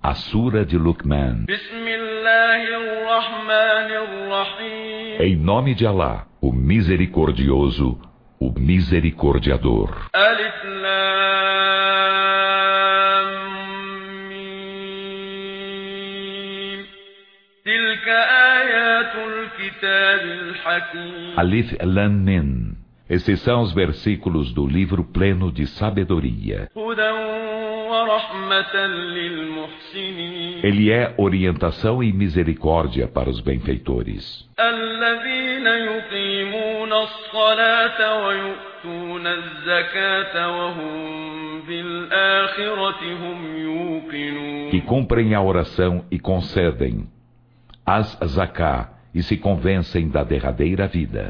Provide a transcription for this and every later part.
A Sura de Luqman. Em nome de Alá, o Misericordioso, o Misericordiador. Alif Lam Mim. Tilka ayatul kitabil hakim. Alif Lam Mim. Esses são os versículos do livro pleno de sabedoria. Ele é orientação e misericórdia para os benfeitores. Que cumprem a oração e concedem as zaká e se convencem da derradeira vida.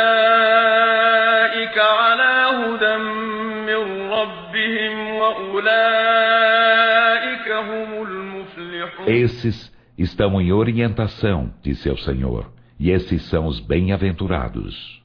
Esses estão em orientação de seu Senhor, e esses são os bem-aventurados.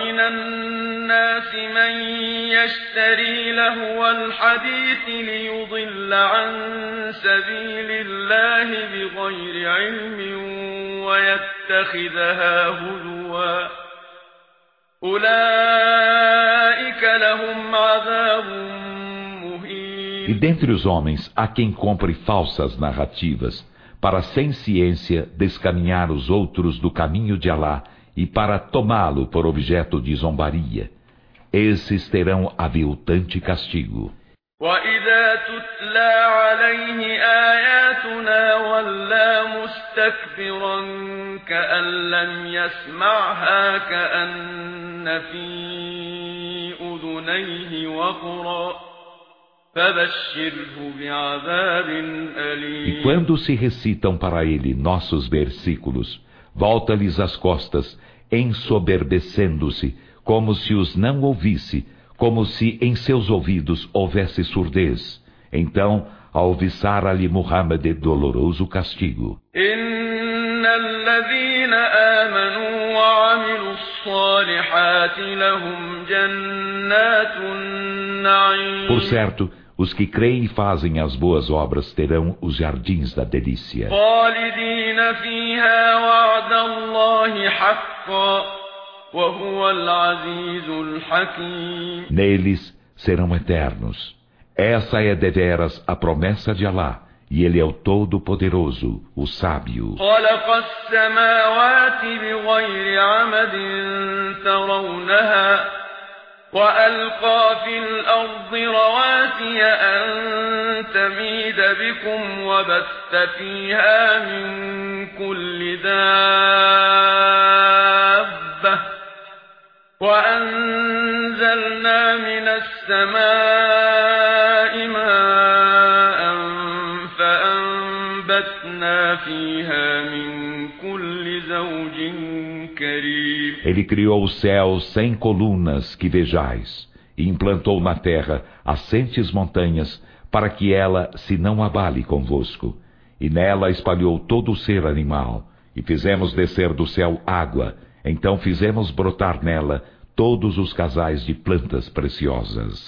E dentre os homens há quem compre falsas narrativas para sem ciência descaminhar os outros do caminho de Alá e para tomá-lo por objeto de zombaria. Esses terão aviltante castigo. وَإِذَا تُتْلَى عَلَيْهِ آيَاتُنَا وَلَّى مُسْتَكْبِرًا كَأَن لَّمْ يَسْمَعْهَا كَأَنَّ فِي أُذُنَيْهِ وَقْرًا فَبَشِّرْهُ بِعَذَابٍ أَلِيمٍ. E quando se recitam para ele nossos versículos, volta-lhes as costas, ensoberbecendo-se, como se os não ouvisse, como se em seus ouvidos houvesse surdez. Então, alviçara-lhe Muhammad doloroso castigo. Por certo, os que creem e fazem as boas obras terão os jardins da delícia. Neles serão eternos. Essa é deveras a promessa de Alá, e Ele é o Todo-Poderoso, o Sábio. وَأَلْقَى فِي الْأَرْضِ رَوَاسِيَ أَن تَمِيدَ بِكُمْ وَبَثَّ فِيهَا مِن كُلِّ دَابَّةٍ وَأَنزَلْنَا مِنَ السَّمَاءِ مَاءً فَأَنبَتْنَا فِيهَا مِن كُلِّ زَوْجٍ كَرِيمٍ. Ele criou os céus sem colunas que vejais, e implantou na terra assentes montanhas, para que ela se não abale convosco. E nela espalhou todo o ser animal, e fizemos descer do céu água, então fizemos brotar nela todos os casais de plantas preciosas.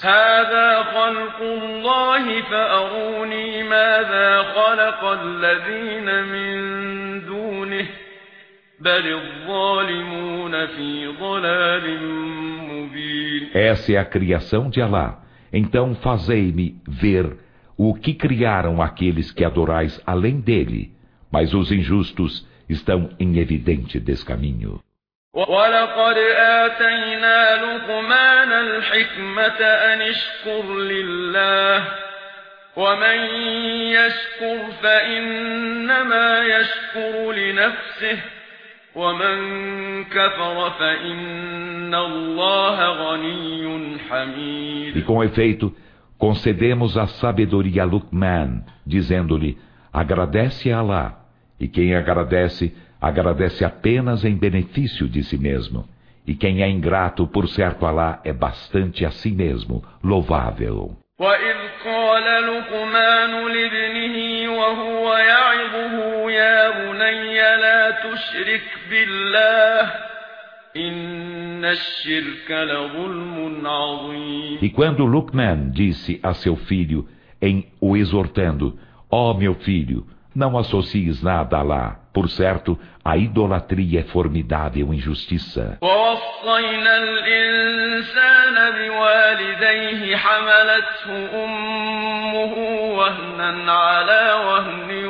Essa é a criação de Alá. Então fazei-me ver o que criaram aqueles que adorais além dele, mas os injustos estão em evidente descaminho. وَلَقَدْ آتَيْنَا لُقْمَانَ الْحِكْمَةَ أَنِ اشْكُرْ لِلَّهِ وَمَن يَشْكُرْ فَإِنَّمَا يَشْكُرُ لِنَفْسِهِ وَمَن كَفَرَ فَإِنَّ اللَّهَ غَنِيٌّ حَمِيدٌ. E com efeito, concedemos a sabedoria a Luqman, dizendo-lhe: agradece a Alá, e quem agradece apenas em benefício de si mesmo. E quem é ingrato, por certo Alá é bastante a si mesmo, louvável. وَإِذْ قَالَ لُقْمَانُ لِابْنِهِ وَهُوَ يَعِظُهُ يَا بُنَيَّ لَا تُشْرِكْ بِاللَّهِ إِنَّ الشِّرْكَ لَظُلْمٌ عَظِيمٌ. E quando Luqman disse a seu filho, em o exortando: Ó meu filho, não associes nada a Alá. Por certo, a idolatria é formidável injustiça. ووصينا الإنسان بوالديه حملته أمه وهنا على وهن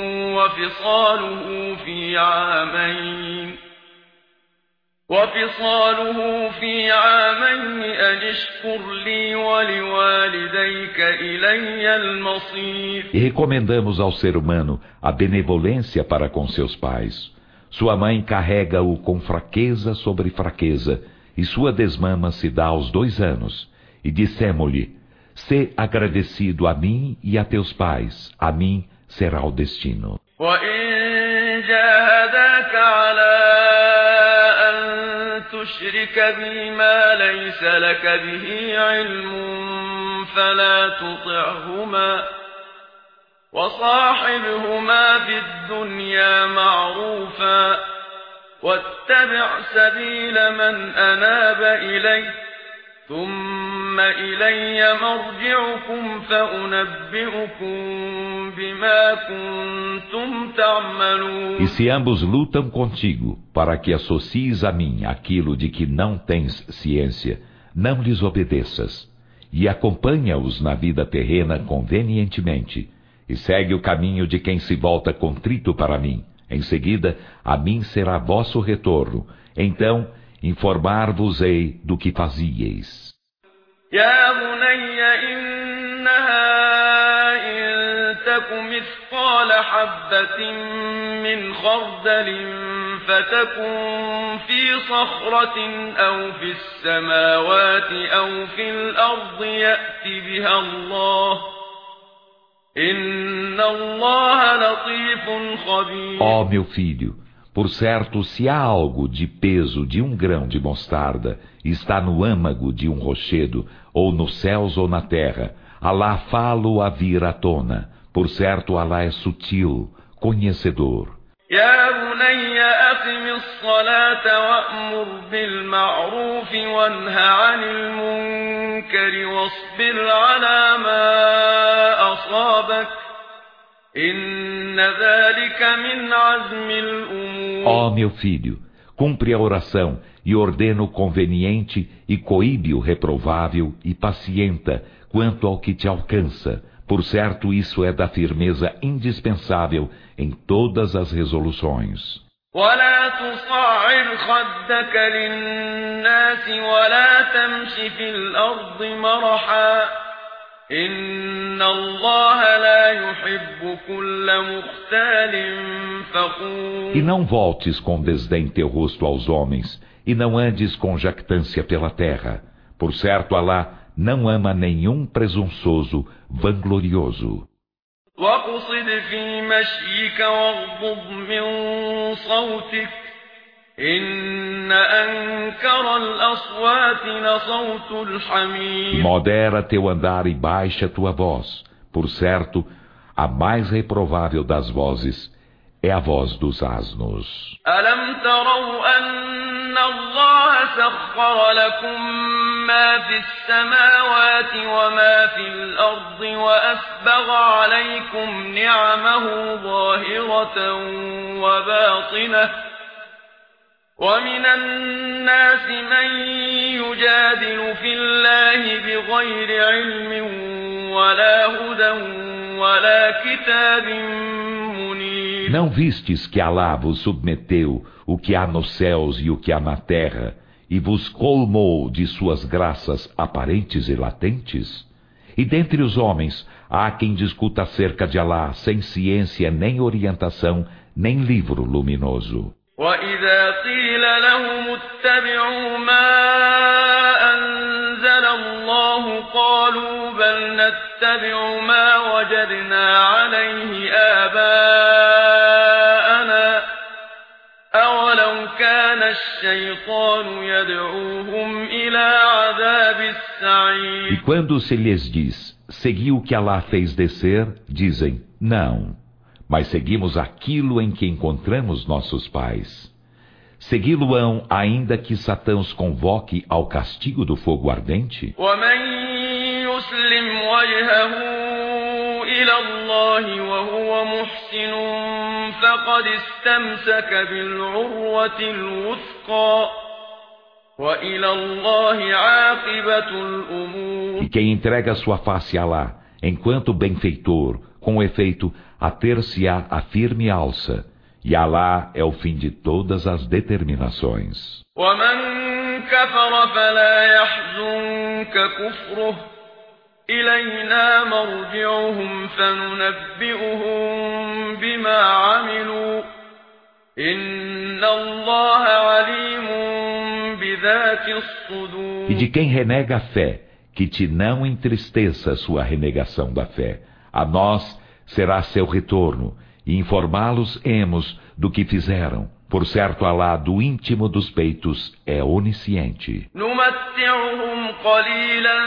وفصاله في عامين أن اشكر لي ولوالديك إلي المصير. E recomendamos ao ser humano a benevolência para com seus pais. Sua mãe carrega-o com fraqueza sobre fraqueza, e sua desmama se dá aos 2 anos. E dissemo-lhe: sê agradecido a mim e a teus pais, a mim será o destino. وإن جاهداك على تشرك بي ما ليس لك به علم فلا تطعهما وصاحبهما في الدنيا معروفا واتبع سبيل من أناب إلي ثم إلي مرجعكم فأنبئكم بما كنتم تعملون. E se ambos lutam contigo, para que associes a mim aquilo de que não tens ciência, não lhes obedeças, e acompanha-os na vida terrena convenientemente, e segue o caminho de quem se volta contrito para mim. Em seguida, a mim será vosso retorno. Então, informar-vos-ei do que fazieis. يا بني إنها إن تك مثقال حبة من خردل فتكن في صخرة أو في السماوات أو في الأرض يأت بها الله إن الله لطيف خبير. Ó meu filho, por certo, se há algo de peso de um grão de mostarda, está no âmago de um rochedo, ou nos céus ou na terra, Alá fá-lo a vir à tona. Por certo, Alá é sutil, conhecedor. يا بني أقم الصلاة وأمر بالمعروف وانه عن المنكر واصبر على ما أصابك إن ذلك من عزم الأمور. Ó meu filho, cumpre a oração e ordena o conveniente e coíbe o reprovável e pacienta quanto ao que te alcança. Por certo, isso é da firmeza indispensável em todas as resoluções. ولا تصعر خدك للناس ولا تمش في الأرض مرحا إن الله لا يحب كل مختال فخور. E não voltes com desdém teu rosto aos homens, e não andes com jactância pela terra. Por certo, Alá não ama nenhum presunçoso, vanglorioso. واقصد في مشيك واغضض من صوتك إن أنكر الأصوات لصوت الحمير. Modera teu andar e baixa tua voz. Por certo, a mais reprovável das vozes é a voz dos asnos. ألم تروا أن الله سخر لكم ما في السماوات وما في الأرض وأسبغ عليكم نعمه ظاهرة وباطنة ومن الناس من يجادل في الله بغير علم ولا هدى ولا كتاب منير. Não vistes que Alá vos submeteu o que há nos céus e o que há na terra, e vos colmou de suas graças aparentes e latentes? E dentre os homens há quem discuta acerca de Alá sem ciência nem orientação, nem livro luminoso. وَإِذَا قِيلَ لَهُمُ اتَّبِعُوا مَا أَنزَلَ اللَّهُ قَالُوا بَلْ نَتَّبِعُ مَا وَجَدْنَا عَلَيْهِ آبَاءَنَا أَوَلَوْ كَانَ الشَّيْطَانُ يَدْعُوهُمْ إِلَى عَذَابِ السَّعِيرِ. E quando se lhes diz, segui o que Alá fez descer, dizem, não. Mas seguimos aquilo em que encontramos nossos pais. Segui-lo-ão ainda que Satã os convoque ao castigo do fogo ardente? وَمَن يسلم وجهه إلى الله وهو محسن فقد استمسك بالعروة الوثقى وإلى الله عاقبة الأمور. E quem entrega sua face a Alá, enquanto benfeitor, com efeito, ater-se-á a firme alça, e Alá é o fim de todas as determinações. ومن كفر فلا يحزنك كفره إلينا مرجعهم فننبئهم بما عملوا إن الله عليم بذات الصدور. E de quem renega a fé, que te não entristeça sua renegação da fé. A nós será seu retorno, e informá-los-emos do que fizeram. Por certo, Alá, do íntimo dos peitos, é onisciente. نمتعهم قليلا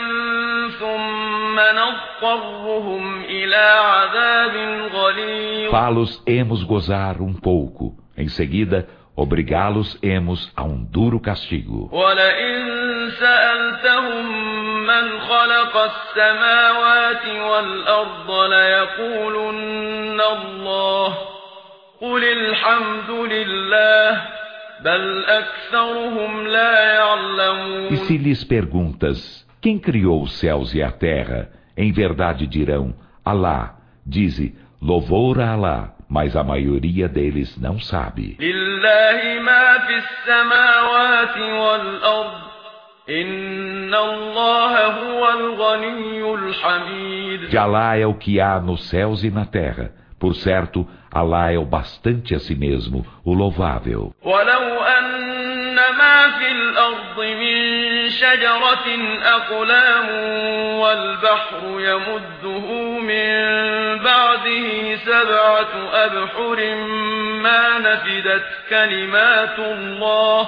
ثم نضطرهم إلى عذاب غليظ. Fá-los-emos gozar um pouco. Em seguida, obrigá-los-emos a um duro castigo. ولئن سألتهم من خلق السماوات والأرض ليقولن الله قل الحمد لله بل أكثرهم لا يعلمون. E se lhes perguntas, quem criou os céus e a terra? Em verdade dirão, Alá. Dize, louvor a Alá, mas a maioria deles não sabe. لله ما في السماوات والأرض إن الله هو الغني الحميد. De Alá é o que há nos céus e na terra. Por certo, Alá é o bastante a si mesmo, o louvável. ولو أن ما في الأرض من شجرة أقلام والبحر يمده من بعده 7 أبحر ما نفدت كلمات الله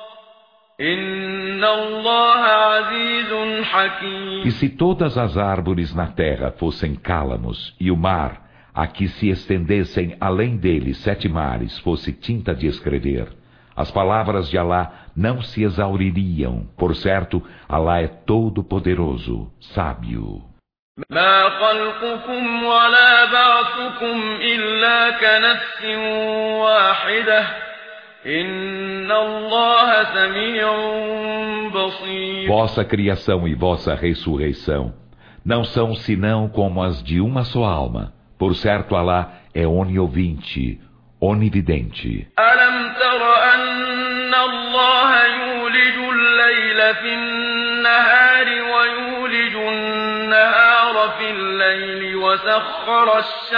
إن الله عزيز حكيم. E se todas as árvores na terra fossem cálamos, e o mar, a que se estendessem além dele 7 mares, fosse tinta de escrever, as palavras de Alá não se exauririam. Por certo, Alá é todo-poderoso, sábio. ما خلقكم ولا بعثكم إلا كنفس واحدة إن الله سميع بصير. Vossa criação e vossa ressurreição não são senão como as de uma só alma. Por certo, Alá é oniovinte, onividente. ألم تر أن الله يولج الليل في النهار ويولج النهار في الليل وسخر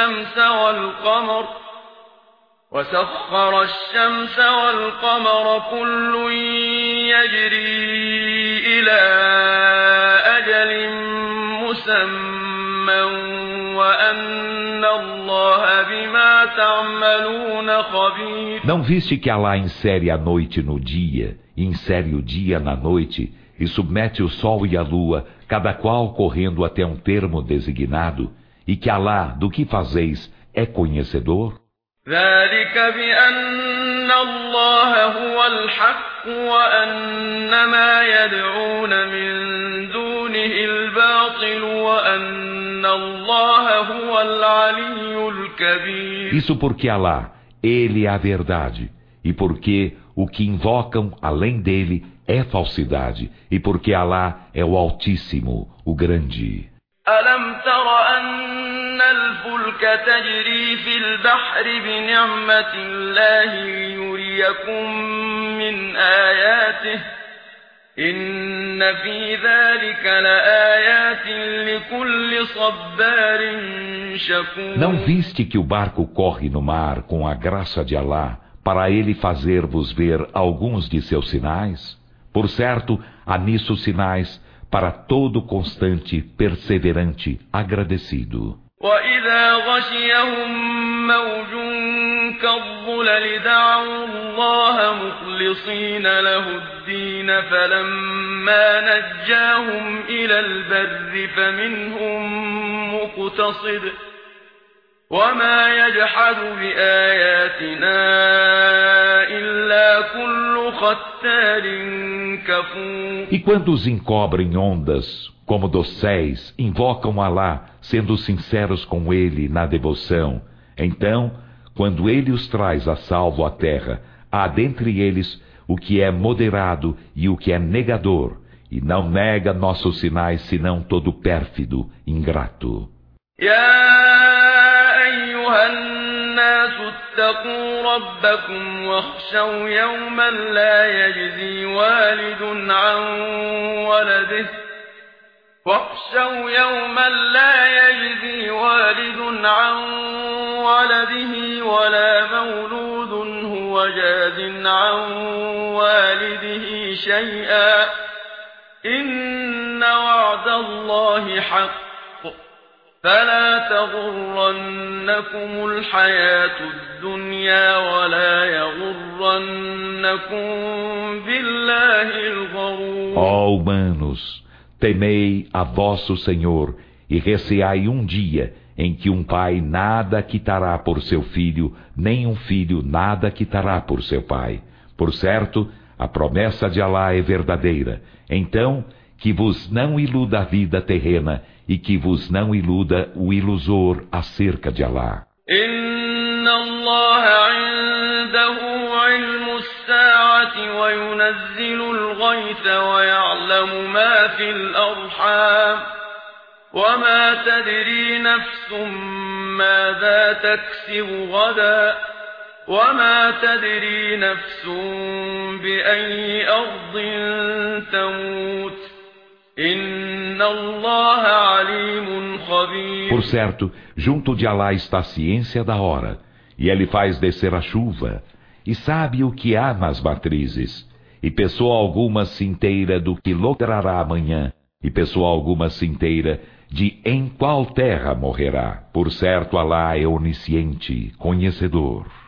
الشمس والقمر كل يجري إلى أجل مسمى وأن الله بما تعملون خبير. Não viste que Alá insere a noite no dia, e insere o dia na noite, e submete o sol e a lua, cada qual correndo até um termo designado, e que Alá, do que fazeis, é conhecedor? ذلك بأن الله هو الحق وأن ما يدعون من دونه الباطل وأن الله هو العلي الكبير. Isso porque Alá, Ele é a verdade, e porque o que invocam além dele é falsidade, e porque Alá é o Altíssimo, o Grande. ألم تر أن الفلك تجري في البحر بنعمة الله ليريكم من آياته إن في ذلك لآيات لكل صبار شكور. Não viste que o barco corre no mar com a graça de Alá, para ele fazer-vos ver alguns de seus sinais? Por certo, há nisso sinais para todo constante, perseverante, agradecido. وإذا غشيهم موج كالظلل دعوا الله مخلصين له الدين فلما نجاهم إلى البر فمنهم مقتصد وما يجحد بآياتنا إلا كل ختار كفور. E quando os encobrem ondas, como dosséis, invocam Alá, sendo sinceros com ele na devoção, então, quando ele os traz a salvo à terra, há dentre eles o que é moderado e o que é negador, e não nega nossos sinais senão todo pérfido, ingrato. اتقوا ربكم واخشوا يوما لا يجزي والد عن ولده ولا مولود هو جاز عن والده شيئا إن وعد الله حق فلا تغرنكم الحياة الدنيا ولا يغرنكم بالله الغرور. Ó humanos, temei a vosso Senhor e receai um dia em que um pai nada quitará por seu filho, nem um filho nada quitará por seu pai. Por certo, a promessa de Alá é verdadeira. Então, que vos não iluda a vida terrena e que vos não iluda o ilusor acerca de Alá. إن الله عنده علم الساعة وينزل الغيث ويعلم ما في الأرحام وما تدري نفس ماذا تكسب غدا وما تدري نفس بأي أرض تموت إن الله عليم خبير. Por certo, junto de Alá está a ciência da hora, e ele faz descer a chuva, e sabe o que há nas matrizes, e pessoa alguma se inteira do que logrará amanhã, e pessoa alguma se inteira de em qual terra morrerá. Por certo, Alá é onisciente, conhecedor.